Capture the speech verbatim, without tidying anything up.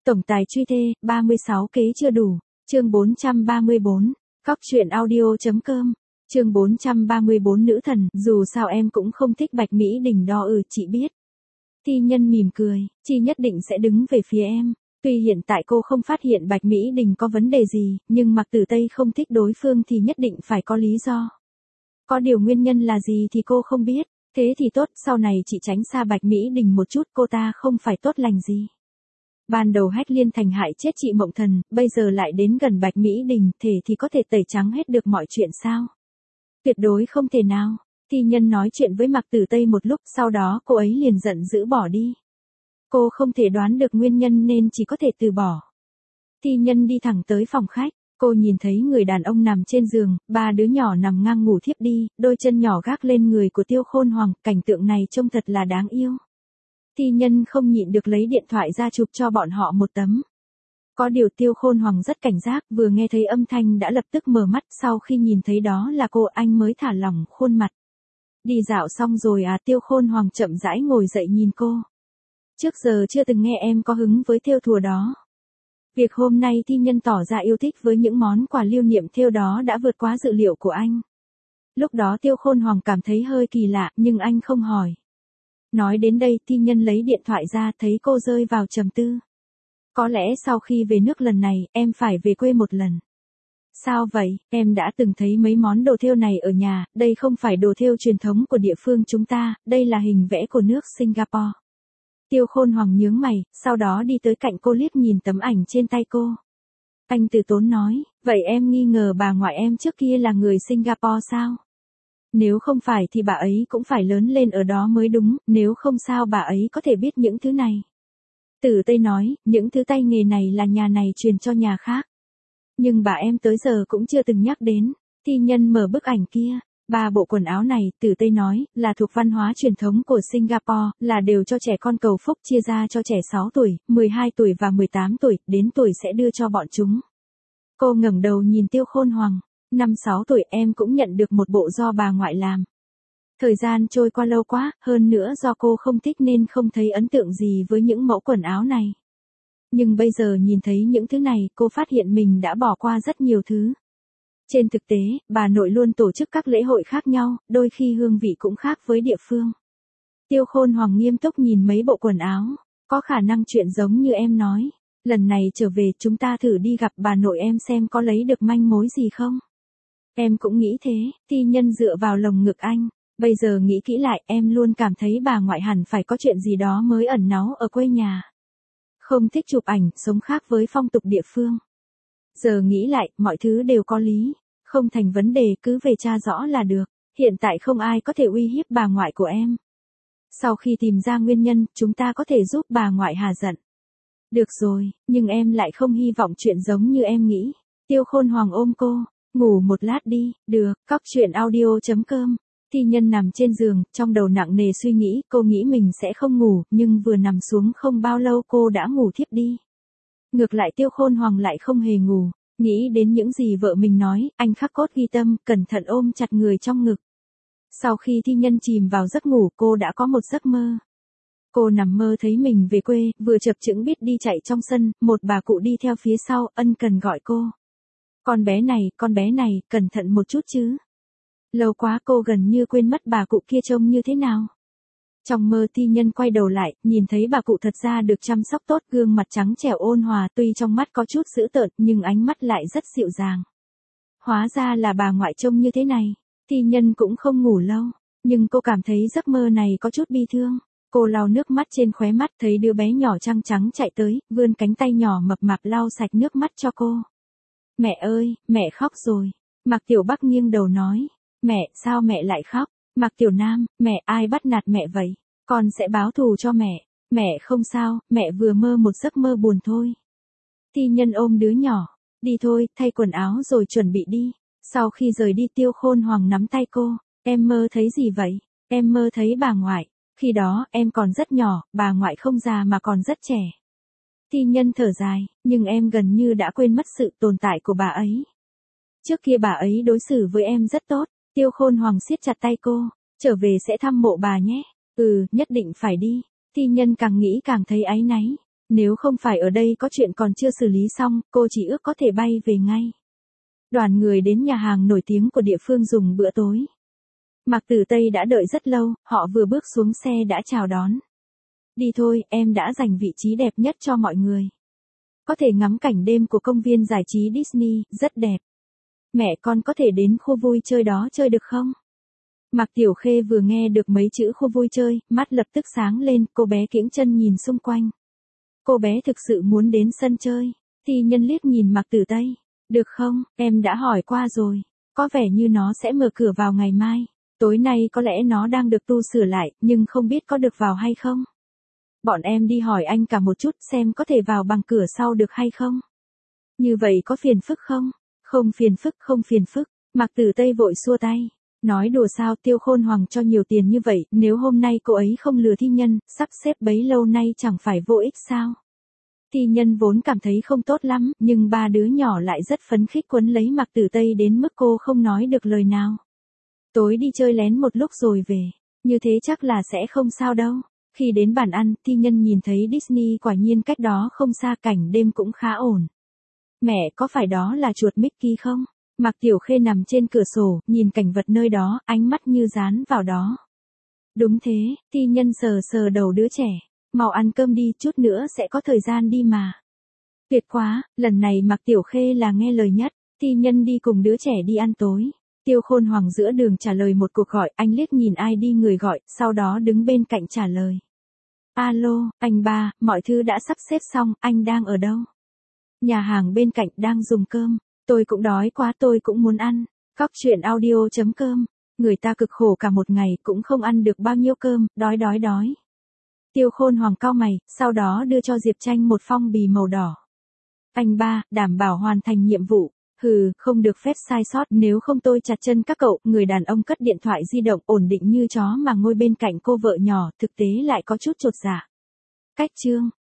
Tổng tài truy thê, ba mươi sáu kế chưa đủ. Chương bốn trăm ba mươi bốn. Cóc truyện audio.com. Chương bốn trăm ba mươi bốn Nữ thần, dù sao em cũng không thích Bạch Mỹ Đình đo ừ, chị biết. Thi Nhân mỉm cười, chị nhất định sẽ đứng về phía em. Tuy hiện tại cô không phát hiện Bạch Mỹ Đình có vấn đề gì, nhưng Mạc Tử Tây không thích đối phương thì nhất định phải có lý do. Có điều nguyên nhân là gì thì cô không biết, thế thì tốt, sau này chị tránh xa Bạch Mỹ Đình một chút, cô ta không phải tốt lành gì. Ban đầu Hách Liên Thành hại chết chị Mộng Thần, bây giờ lại đến gần Bạch Mỹ Đình, thể thì có thể tẩy trắng hết được mọi chuyện sao? Tuyệt đối không thể nào. Thi Nhân nói chuyện với Mạc Tử Tây một lúc, sau đó cô ấy liền giận dữ bỏ đi. Cô không thể đoán được nguyên nhân nên chỉ có thể từ bỏ. Thi Nhân đi thẳng tới phòng khách, cô nhìn thấy người đàn ông nằm trên giường, ba đứa nhỏ nằm ngang ngủ thiếp đi, đôi chân nhỏ gác lên người của Tiêu Khôn Hoàng, cảnh tượng này trông thật là đáng yêu. Thi Nhân không nhịn được lấy điện thoại ra chụp cho bọn họ một tấm. Có điều Tiêu Khôn Hoàng rất cảnh giác, vừa nghe thấy âm thanh đã lập tức mở mắt, sau khi nhìn thấy đó là cô anh mới thả lỏng khuôn mặt. Đi dạo xong rồi à? Tiêu Khôn Hoàng chậm rãi ngồi dậy nhìn cô. Trước giờ chưa từng nghe em có hứng với thêu thùa đó. Việc hôm nay Thi Nhân tỏ ra yêu thích với những món quà lưu niệm thêu đó đã vượt quá dự liệu của anh. Lúc đó Tiêu Khôn Hoàng cảm thấy hơi kỳ lạ, nhưng anh không hỏi. Nói đến đây, Thi Nhân lấy điện thoại ra, thấy cô rơi vào trầm tư. Có lẽ sau khi về nước lần này, em phải về quê một lần. Sao vậy? Em đã từng thấy mấy món đồ thêu này ở nhà, đây không phải đồ thêu truyền thống của địa phương chúng ta, đây là hình vẽ của nước Singapore. Tiêu Khôn Hoàng nhướng mày, sau đó đi tới cạnh cô liếc nhìn tấm ảnh trên tay cô. Anh từ tốn nói, vậy em nghi ngờ bà ngoại em trước kia là người Singapore sao? Nếu không phải thì bà ấy cũng phải lớn lên ở đó mới đúng, nếu không sao bà ấy có thể biết những thứ này. Tử Tây nói, những thứ tay nghề này là nhà này truyền cho nhà khác. Nhưng bà em tới giờ cũng chưa từng nhắc đến. Thi Nhân mở bức ảnh kia. Ba bộ quần áo này, Tử Tây nói, là thuộc văn hóa truyền thống của Singapore, là đều cho trẻ con cầu phúc, chia ra cho trẻ sáu tuổi, mười hai tuổi và mười tám tuổi, đến tuổi sẽ đưa cho bọn chúng. Cô ngẩng đầu nhìn Tiêu Khôn Hoàng. Năm sáu tuổi em cũng nhận được một bộ do bà ngoại làm. Thời gian trôi qua lâu quá, hơn nữa do cô không thích nên không thấy ấn tượng gì với những mẫu quần áo này. Nhưng bây giờ nhìn thấy những thứ này, cô phát hiện mình đã bỏ qua rất nhiều thứ. Trên thực tế, bà nội luôn tổ chức các lễ hội khác nhau, đôi khi hương vị cũng khác với địa phương. Tiêu Khôn Hoàng nghiêm túc nhìn mấy bộ quần áo, có khả năng chuyện giống như em nói. Lần này trở về chúng ta thử đi gặp bà nội em xem có lấy được manh mối gì không. Em cũng nghĩ thế. Thi Nhân dựa vào lồng ngực anh. Bây giờ nghĩ kỹ lại, em luôn cảm thấy bà ngoại hẳn phải có chuyện gì đó mới ẩn náu ở quê nhà. Không thích chụp ảnh, sống khác với phong tục địa phương. Giờ nghĩ lại, mọi thứ đều có lý. Không thành vấn đề, cứ về tra rõ là được. Hiện tại không ai có thể uy hiếp bà ngoại của em. Sau khi tìm ra nguyên nhân, chúng ta có thể giúp bà ngoại hà giận. Được rồi, nhưng em lại không hy vọng chuyện giống như em nghĩ. Tiêu Khôn Hoàng ôm cô. Ngủ một lát đi. Được. Cóc truyện audio.com. Thi Nhân nằm trên giường, trong đầu nặng nề suy nghĩ, cô nghĩ mình sẽ không ngủ, nhưng vừa nằm xuống không bao lâu cô đã ngủ thiếp đi. Ngược lại Tiêu Khôn Hoàng lại không hề ngủ, nghĩ đến những gì vợ mình nói, anh khắc cốt ghi tâm, cẩn thận ôm chặt người trong ngực. Sau khi Thi Nhân chìm vào giấc ngủ, cô đã có một giấc mơ. Cô nằm mơ thấy mình về quê, vừa chập chững biết đi chạy trong sân, một bà cụ đi theo phía sau, ân cần gọi cô. Con bé này, con bé này, cẩn thận một chút chứ. Lâu quá cô gần như quên mất bà cụ kia trông như thế nào. Trong mơ Thi Nhân quay đầu lại, nhìn thấy bà cụ thật ra được chăm sóc tốt, gương mặt trắng trẻo ôn hòa, tuy trong mắt có chút dữ tợn, nhưng ánh mắt lại rất dịu dàng. Hóa ra là bà ngoại trông như thế này. Thi Nhân cũng không ngủ lâu, nhưng cô cảm thấy giấc mơ này có chút bi thương. Cô lau nước mắt trên khóe mắt, thấy đứa bé nhỏ trăng trắng chạy tới, vươn cánh tay nhỏ mập mạp lau sạch nước mắt cho cô. Mẹ ơi, mẹ khóc rồi. Mạc Tiểu Bắc nghiêng đầu nói. Mẹ, sao mẹ lại khóc? Mạc Tiểu Nam, mẹ, ai bắt nạt mẹ vậy? Con sẽ báo thù cho mẹ. Mẹ không sao, mẹ vừa mơ một giấc mơ buồn thôi. Thi Nhân ôm đứa nhỏ. Đi thôi, thay quần áo rồi chuẩn bị đi. Sau khi rời đi Tiêu Khôn Hoàng nắm tay cô. Em mơ thấy gì vậy? Em mơ thấy bà ngoại. Khi đó, em còn rất nhỏ, bà ngoại không già mà còn rất trẻ. Thi Nhân thở dài, nhưng em gần như đã quên mất sự tồn tại của bà ấy. Trước kia bà ấy đối xử với em rất tốt. Tiêu Khôn Hoàng siết chặt tay cô. Trở về sẽ thăm mộ bà nhé. Ừ, nhất định phải đi. Thi Nhân càng nghĩ càng thấy áy náy. Nếu không phải ở đây có chuyện còn chưa xử lý xong, cô chỉ ước có thể bay về ngay. Đoàn người đến nhà hàng nổi tiếng của địa phương dùng bữa tối. Mạc Tử Tây đã đợi rất lâu, họ vừa bước xuống xe đã chào đón. Đi thôi, em đã dành vị trí đẹp nhất cho mọi người. Có thể ngắm cảnh đêm của công viên giải trí Disney, rất đẹp. Mẹ con có thể đến khu vui chơi đó chơi được không? Mạc Tiểu Khê vừa nghe được mấy chữ khu vui chơi, mắt lập tức sáng lên, cô bé kiễng chân nhìn xung quanh. Cô bé thực sự muốn đến sân chơi. Thi Nhân liếc nhìn Mạc Tử Tây. Được không, em đã hỏi qua rồi. Có vẻ như nó sẽ mở cửa vào ngày mai. Tối nay có lẽ nó đang được tu sửa lại, nhưng không biết có được vào hay không. Bọn em đi hỏi anh cả một chút xem có thể vào bằng cửa sau được hay không. Như vậy có phiền phức không? Không phiền phức, không phiền phức. Mạc Tử Tây vội xua tay. Nói đùa sao, Tiêu Khôn Hoàng cho nhiều tiền như vậy, nếu hôm nay cô ấy không lừa Thi Nhân, sắp xếp bấy lâu nay chẳng phải vô ích sao? Thi Nhân vốn cảm thấy không tốt lắm, nhưng ba đứa nhỏ lại rất phấn khích quấn lấy Mạc Tử Tây đến mức cô không nói được lời nào. Tối đi chơi lén một lúc rồi về, như thế chắc là sẽ không sao đâu. Khi đến bàn ăn, Thi Nhân nhìn thấy Disney quả nhiên cách đó không xa, cảnh đêm cũng khá ổn. Mẹ, có phải đó là chuột Mickey không? Mạc Tiểu Khê nằm trên cửa sổ, nhìn cảnh vật nơi đó, ánh mắt như dán vào đó. Đúng thế, Thi Nhân sờ sờ đầu đứa trẻ. Mau ăn cơm đi, chút nữa sẽ có thời gian đi mà. Tuyệt quá, lần này Mạc Tiểu Khê là nghe lời nhất. Thi Nhân đi cùng đứa trẻ đi ăn tối. Tiêu Khôn Hoàng giữa đường trả lời một cuộc gọi, anh liếc nhìn ai đi người gọi, sau đó đứng bên cạnh trả lời. Alo, anh ba, mọi thứ đã sắp xếp xong, anh đang ở đâu? Nhà hàng bên cạnh đang dùng cơm. Tôi cũng đói quá, tôi cũng muốn ăn. Cóc truyện audio chấm com. Người ta cực khổ cả một ngày cũng không ăn được bao nhiêu cơm, đói đói đói. Tiêu Khôn Hoàng cau mày, sau đó đưa cho Diệp Tranh một phong bì màu đỏ. Anh ba, đảm bảo hoàn thành nhiệm vụ. Hừ, không được phép sai sót, nếu không tôi chặt chân các cậu. Người đàn ông cất điện thoại di động ổn định như chó mà ngồi bên cạnh cô vợ nhỏ, thực tế lại có chút chột dạ. Cách chương.